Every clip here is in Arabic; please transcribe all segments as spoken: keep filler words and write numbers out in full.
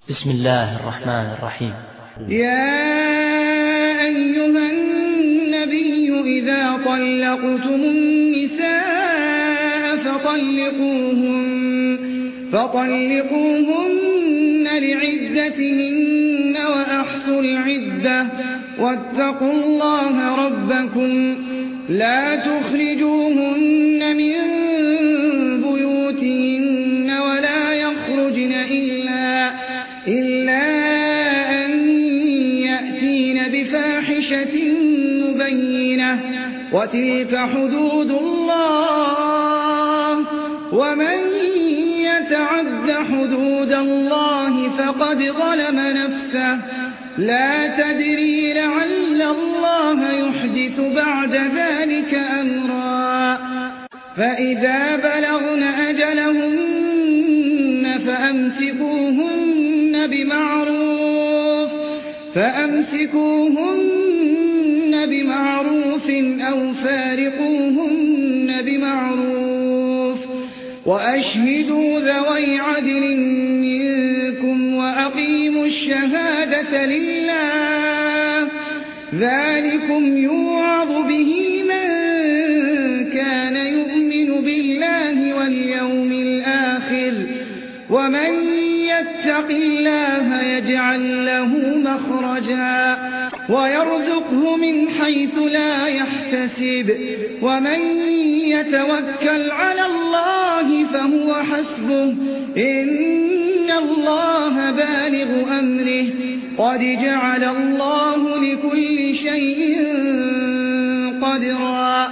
بسم الله الرحمن الرحيم. يا أيها النبي إذا طلقتم النساء فطلقوهن, فطلقوهن لعدتهن وأحصوا العدة واتقوا الله ربكم لا تخرجوهن من بيوتهن ولا يخرجن إلا, إلا أن يأتين بفاحشة مبينة وتلك حدود الله ومن يتعد حدود الله فقد ظلم نفسه لا تدري لعل الله يحدث بعد ذلك أمرا فإذا بلغن أجلهن فأمسكوهن بمعروف فأمسكوهن بمعروف أو فارقوهن بمعروف وأشهدوا ذوي عدل منكم وأقيموا الشهادة لله ذلكم يوعظ به من كان يؤمن بالله واليوم الآخر ومن يتق الله يجعل له مخرجا ويرزقه من حيث لا يحتسب ومن يتوكل على الله فهو حسبه إن الله بالغ أمره قد جعل الله لكل شيء قدرا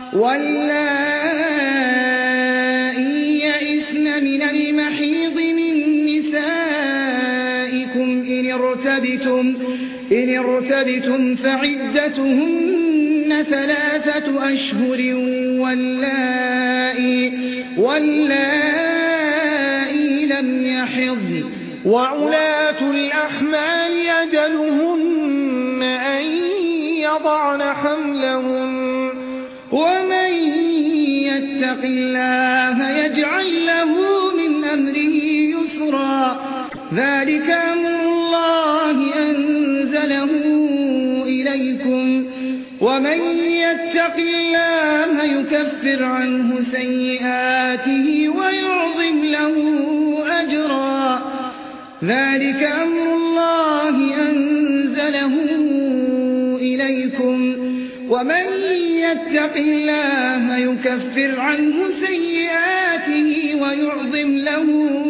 واللائي يئسن من المحيض من نسائكم إن ارتبتم, إن ارتبتم فعدتهن ثلاثة أشهر واللائي, واللائي لم يحضن وعلاة الأحمال أجلهن أن يضعن حملهن ومن يتق الله يجعل له من أمره يسرا ذلك أمر الله أنزله إليكم ومن يتق الله يكفر عنه سيئاته ويعظم له أجرا ذلك أمر الله أنزله إليكم ومن يتق الله يكفر عنه سيئاته ويعظم له